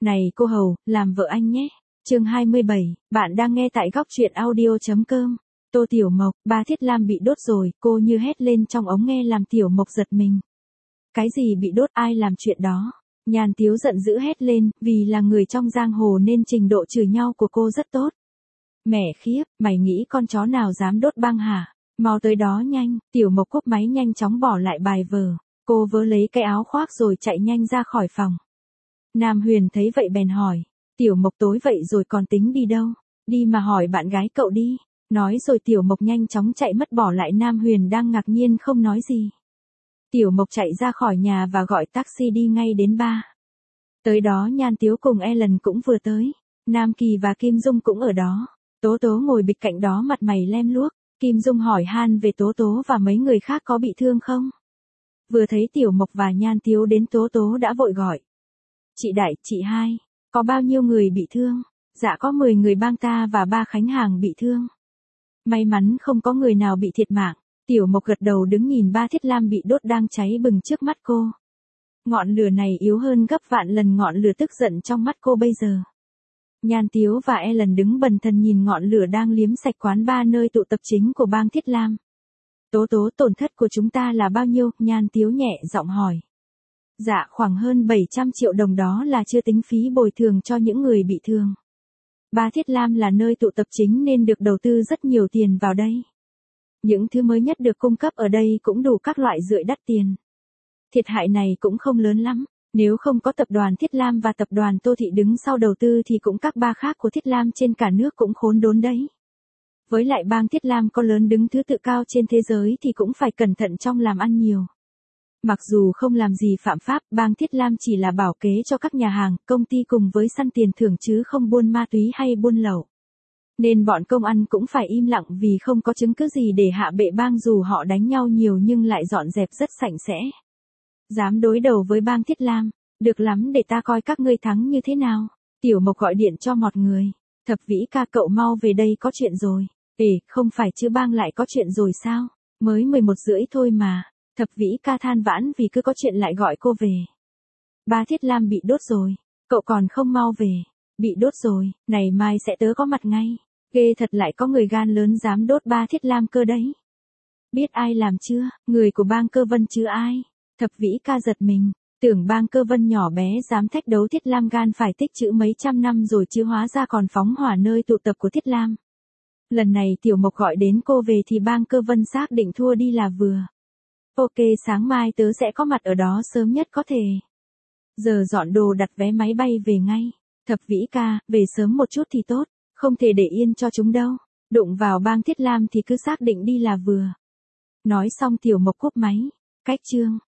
Này cô hầu, làm vợ anh nhé. Chương 27, bạn đang nghe tại góc truyện audio.com. Tô Tiểu Mộc, ba Thiết Lam bị đốt rồi, cô như hét lên trong ống nghe làm Tiểu Mộc giật mình. Cái gì bị đốt, ai làm chuyện đó? Nhan Tiếu giận dữ hét lên, vì là người trong giang hồ nên trình độ chửi nhau của cô rất tốt. Mẹ khiếp, mày nghĩ con chó nào dám đốt băng hả? Mau tới đó nhanh. Tiểu Mộc cúp máy nhanh chóng bỏ lại bài vở. Cô vớ lấy cái áo khoác rồi chạy nhanh ra khỏi phòng. Nam Huyền thấy vậy bèn hỏi. Tiểu Mộc tối vậy rồi còn tính đi đâu? Đi mà hỏi bạn gái cậu đi. Nói rồi Tiểu Mộc nhanh chóng chạy mất bỏ lại Nam Huyền đang ngạc nhiên không nói gì. Tiểu Mộc chạy ra khỏi nhà và gọi taxi đi ngay đến bar. Tới đó Nhan Tiếu cùng Ellen cũng vừa tới. Nam Kỳ và Kim Dung cũng ở đó. Tố Tố ngồi bịch cạnh đó mặt mày lem luốc. Kim Dung hỏi han về Tố Tố và mấy người khác có bị thương không? Vừa thấy Tiểu Mộc và Nhan Tiếu đến Tố Tố đã vội gọi. Chị Đại, chị Hai, có bao nhiêu người bị thương? Dạ có 10 người bang ta và 3 khách hàng bị thương. May mắn không có người nào bị thiệt mạng. Tiểu Mộc gật đầu đứng nhìn ba Thiết Lam bị đốt đang cháy bừng trước mắt cô. Ngọn lửa này yếu hơn gấp vạn lần ngọn lửa tức giận trong mắt cô bây giờ. Nhan Tiếu và Ellen đứng bần thần nhìn ngọn lửa đang liếm sạch quán bar nơi tụ tập chính của bang Thiết Lam. Tố Tố, tổn thất của chúng ta là bao nhiêu? Nhan Tiếu nhẹ giọng hỏi. Dạ khoảng hơn 700 triệu đồng, đó là chưa tính phí bồi thường cho những người bị thương. Ba Thiết Lam là nơi tụ tập chính nên được đầu tư rất nhiều tiền vào đây. Những thứ mới nhất được cung cấp ở đây cũng đủ các loại rưỡi đắt tiền. Thiệt hại này cũng không lớn lắm. Nếu không có tập đoàn Thiết Lam và tập đoàn Tô Thị đứng sau đầu tư thì cũng các ba khác của Thiết Lam trên cả nước cũng khốn đốn đấy. Với lại bang Thiết Lam có lớn đứng thứ tự cao trên thế giới thì cũng phải cẩn thận trong làm ăn nhiều. Mặc dù không làm gì phạm pháp, bang Thiết Lam chỉ là bảo kế cho các nhà hàng, công ty cùng với săn tiền thưởng chứ không buôn ma túy hay buôn lậu. Nên bọn công ăn cũng phải im lặng vì không có chứng cứ gì để hạ bệ bang dù họ đánh nhau nhiều nhưng lại dọn dẹp rất sạch sẽ. Dám đối đầu với bang Thiết Lam, được lắm, để ta coi các ngươi thắng như thế nào. Tiểu Mộc gọi điện cho một người. Thập Vĩ ca, cậu mau về đây, có chuyện rồi. Không phải chứ, bang lại có chuyện rồi sao? Mới 11 rưỡi thôi mà. Thập Vĩ ca than vãn vì cứ có chuyện lại gọi cô về. Ba Thiết Lam bị đốt rồi. Cậu còn không mau về. Bị đốt rồi, này mai sẽ tớ có mặt ngay. Ghê thật, lại có người gan lớn dám đốt ba Thiết Lam cơ đấy. Biết ai làm chưa? Người của bang Cơ Vân chứ ai? Thập Vĩ ca giật mình. Tưởng bang Cơ Vân nhỏ bé dám thách đấu Thiết Lam, gan phải tích trữ mấy trăm năm rồi chứ hóa ra còn phóng hỏa nơi tụ tập của Thiết Lam. Lần này Tiểu Mộc gọi đến cô về thì bang Cơ Vân xác định thua đi là vừa. Ok, sáng mai tớ sẽ có mặt ở đó sớm nhất có thể. Giờ dọn đồ đặt vé máy bay về ngay. Thập Vĩ ca, về sớm một chút thì tốt, không thể để yên cho chúng đâu. Đụng vào bang Thiết Lam thì cứ xác định đi là vừa. Nói xong Tiểu Mộc cúp máy. Cách chương.